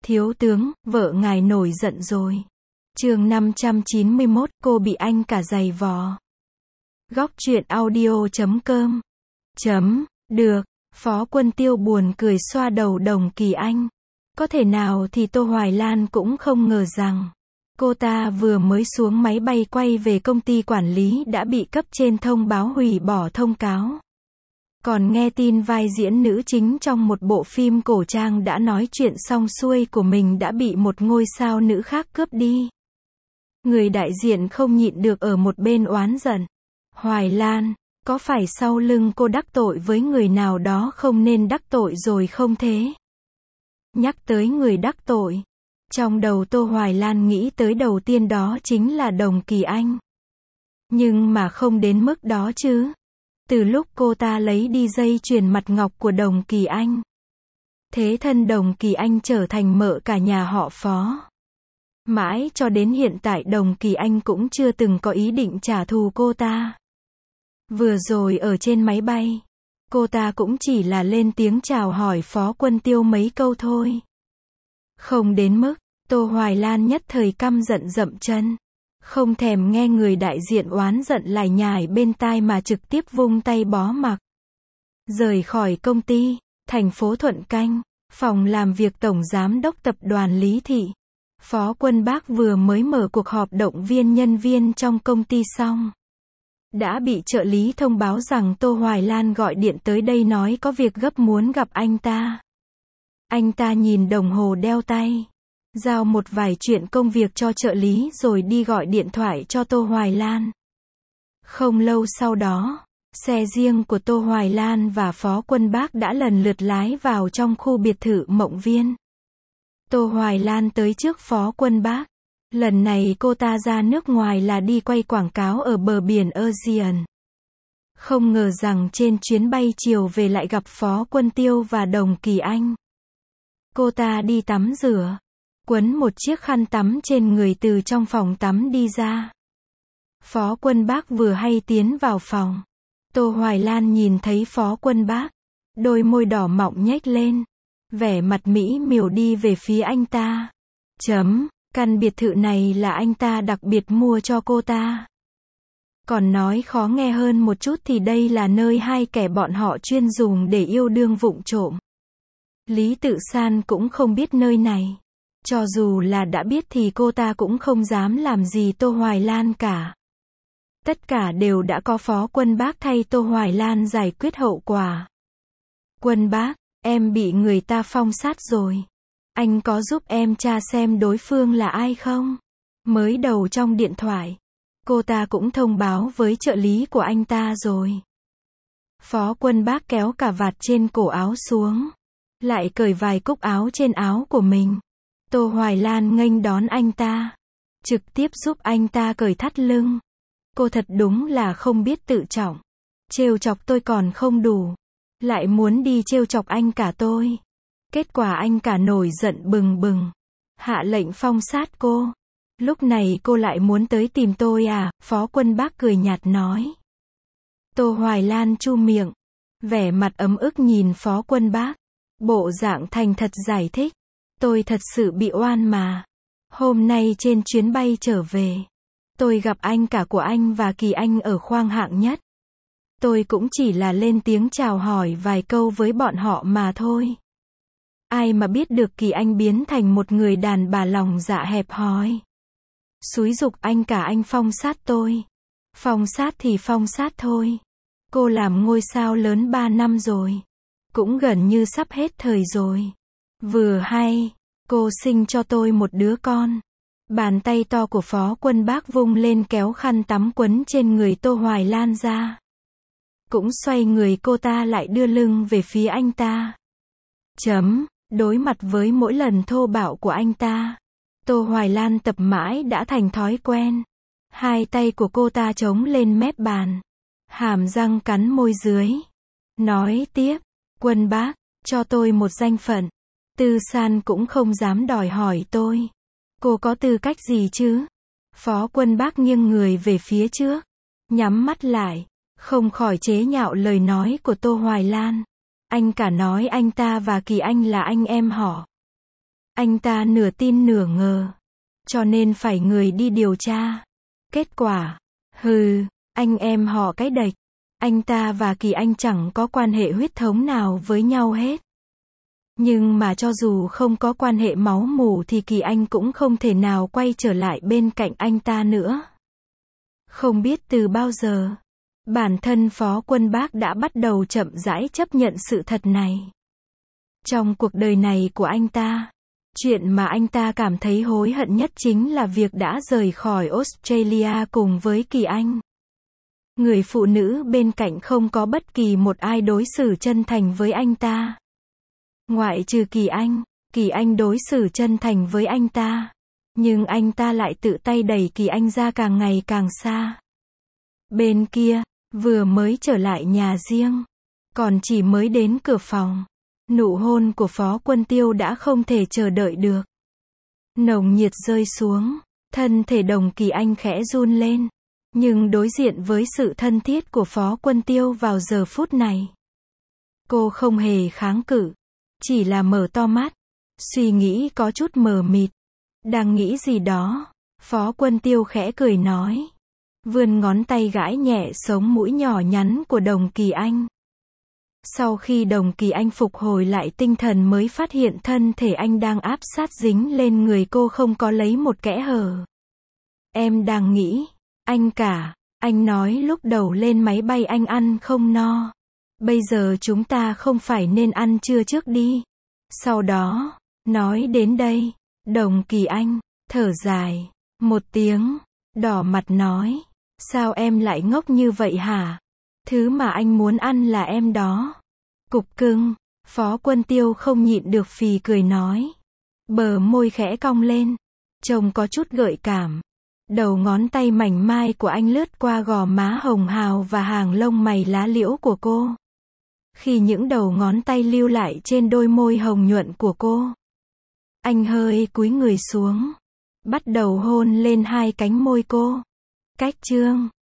Thiếu tướng, vợ ngài nổi giận rồi. Chương 591, cô bị anh cả giày vò. Góc truyện audio.com. Được, Phó Quân Tiêu buồn cười xoa đầu Đồng Kỳ Anh. Có thể nào thì Tô Hoài Lan cũng không ngờ rằng, cô ta vừa mới xuống máy bay quay về công ty quản lý đã bị cấp trên thông báo hủy bỏ thông cáo. Còn nghe tin vai diễn nữ chính trong một bộ phim cổ trang đã nói chuyện xong xuôi của mình đã bị một ngôi sao nữ khác cướp đi. Người đại diện không nhịn được ở một bên oán giận. Hoài Lan, có phải sau lưng cô đắc tội với người nào đó không nên đắc tội rồi không thế? Nhắc tới người đắc tội, trong đầu Tô Hoài Lan nghĩ tới đầu tiên đó chính là Đồng Kỳ Anh. Nhưng mà không đến mức đó chứ. Từ lúc cô ta lấy đi dây chuyền mặt ngọc của Đồng Kỳ Anh, thế thân Đồng Kỳ Anh trở thành mợ cả nhà họ Phó. Mãi cho đến hiện tại Đồng Kỳ Anh cũng chưa từng có ý định trả thù cô ta. Vừa rồi ở trên máy bay, cô ta cũng chỉ là lên tiếng chào hỏi Phó Quân Tiêu mấy câu thôi. Không đến mức, Tô Hoài Lan nhất thời căm giận dậm chân. Không thèm nghe người đại diện oán giận lải nhải bên tai mà trực tiếp vung tay bó mặc. Rời khỏi công ty, thành phố Thuận Canh, phòng làm việc Tổng Giám đốc Tập đoàn Lý Thị. Phó Quân Bác vừa mới mở cuộc họp động viên nhân viên trong công ty xong. Đã bị trợ lý thông báo rằng Tô Hoài Lan gọi điện tới đây nói có việc gấp muốn gặp anh ta. Anh ta nhìn đồng hồ đeo tay, giao một vài chuyện công việc cho trợ lý rồi đi gọi điện thoại cho Tô Hoài Lan. Không lâu sau đó, xe riêng của Tô Hoài Lan và Phó Quân Bác đã lần lượt lái vào trong khu biệt thự Mộng Viên. Tô Hoài Lan tới trước Phó Quân Bác. Lần này cô ta ra nước ngoài là đi quay quảng cáo ở bờ biển Aegean. Không ngờ rằng trên chuyến bay chiều về lại gặp Phó Quân Tiêu và Đồng Kỳ Anh. Cô ta đi tắm rửa, quấn một chiếc khăn tắm trên người từ trong phòng tắm đi ra. Phó Quân Bác vừa hay tiến vào phòng. Tô Hoài Lan nhìn thấy Phó Quân Bác, đôi môi đỏ mọng nhếch lên, vẻ mặt mỹ miều đi về phía anh ta. Căn biệt thự này là anh ta đặc biệt mua cho cô ta. Còn nói khó nghe hơn một chút thì đây là nơi hai kẻ bọn họ chuyên dùng để yêu đương vụng trộm. Lý Tự San cũng không biết nơi này. Cho dù là đã biết thì cô ta cũng không dám làm gì Tô Hoài Lan cả. Tất cả đều đã có Phó Quân Bác thay Tô Hoài Lan giải quyết hậu quả. Quân Bác, em bị người ta phong sát rồi. Anh có giúp em tra xem đối phương là ai không? Mới đầu trong điện thoại, cô ta cũng thông báo với trợ lý của anh ta rồi. Phó Quân Bác kéo cà vạt trên cổ áo xuống, lại cởi vài cúc áo trên áo của mình. Tô Hoài Lan nghênh đón anh ta, trực tiếp giúp anh ta cởi thắt lưng. Cô thật đúng là không biết tự trọng. Trêu chọc tôi còn không đủ, lại muốn đi trêu chọc anh cả tôi. Kết quả anh cả nổi giận bừng bừng, hạ lệnh phong sát cô. Lúc này cô lại muốn tới tìm tôi à? Phó Quân Bác cười nhạt nói. Tô Hoài Lan chu miệng, vẻ mặt ấm ức nhìn Phó Quân Bác, bộ dạng thành thật giải thích. Tôi thật sự bị oan mà. Hôm nay trên chuyến bay trở về, tôi gặp anh cả của anh và Kỳ Anh ở khoang hạng nhất. Tôi cũng chỉ là lên tiếng chào hỏi vài câu với bọn họ mà thôi. Ai mà biết được Kỳ Anh biến thành một người đàn bà lòng dạ hẹp hòi. Xúi giục anh cả anh phong sát tôi. Phong sát thì phong sát thôi. Cô làm ngôi sao lớn 3 năm rồi. Cũng gần như sắp hết thời rồi. Vừa hay, cô sinh cho tôi một đứa con. Bàn tay to của Phó Quân Bác vung lên kéo khăn tắm quấn trên người Tô Hoài Lan ra. Cũng xoay người cô ta lại đưa lưng về phía anh ta. Đối mặt với mỗi lần thô bạo của anh ta, Tô Hoài Lan tập mãi đã thành thói quen. Hai tay của cô ta chống lên mép bàn, hàm răng cắn môi dưới. Nói tiếp, Quân Bác, cho tôi một danh phận. Tư San cũng không dám đòi hỏi tôi. Cô có tư cách gì chứ? Phó Quân Bác nghiêng người về phía trước, nhắm mắt lại, không khỏi chế nhạo lời nói của Tô Hoài Lan. Anh cả nói anh ta và Kỳ Anh là anh em họ. Anh ta nửa tin nửa ngờ. Cho nên phải người đi điều tra. Kết quả, anh em họ cái đệch. Anh ta và Kỳ Anh chẳng có quan hệ huyết thống nào với nhau hết. Nhưng mà cho dù không có quan hệ máu mủ thì Kỳ Anh cũng không thể nào quay trở lại bên cạnh anh ta nữa. Không biết từ bao giờ, bản thân Phó Quân Bác đã bắt đầu chậm rãi chấp nhận sự thật này. Trong cuộc đời này của anh ta, chuyện mà anh ta cảm thấy hối hận nhất chính là việc đã rời khỏi Australia cùng với Kỳ Anh. Người phụ nữ bên cạnh không có bất kỳ một ai đối xử chân thành với anh ta. Ngoại trừ Kỳ Anh đối xử chân thành với anh ta. Nhưng anh ta lại tự tay đẩy Kỳ Anh ra càng ngày càng xa. Bên kia, vừa mới trở lại nhà riêng, còn chỉ mới đến cửa phòng, nụ hôn của Phó Quân Tiêu đã không thể chờ đợi được. Nồng nhiệt rơi xuống, thân thể Đồng Kỳ Anh khẽ run lên. Nhưng đối diện với sự thân thiết của Phó Quân Tiêu vào giờ phút này, cô không hề kháng cự, chỉ là mở to mắt, suy nghĩ có chút mờ mịt. Đang nghĩ gì đó, Phó Quân Tiêu khẽ cười nói, vươn ngón tay gãi nhẹ sống mũi nhỏ nhắn của Đồng Kỳ Anh. Sau khi Đồng Kỳ Anh phục hồi lại tinh thần mới phát hiện thân thể anh đang áp sát dính lên người cô không có lấy một kẽ hở. Em đang nghĩ, anh nói lúc đầu lên máy bay anh ăn không no. Bây giờ chúng ta không phải nên ăn trưa trước đi. Sau đó, nói đến đây, Đồng Kỳ Anh thở dài một tiếng, đỏ mặt nói, sao em lại ngốc như vậy hả? Thứ mà anh muốn ăn là em đó. Cục cưng. Phó Quân Tiêu không nhịn được phì cười nói. Bờ môi khẽ cong lên, trông có chút gợi cảm. Đầu ngón tay mảnh mai của anh lướt qua gò má hồng hào và hàng lông mày lá liễu của cô. Khi những đầu ngón tay lưu lại trên đôi môi hồng nhuận của cô, anh hơi cúi người xuống, bắt đầu hôn lên hai cánh môi cô. Cách chương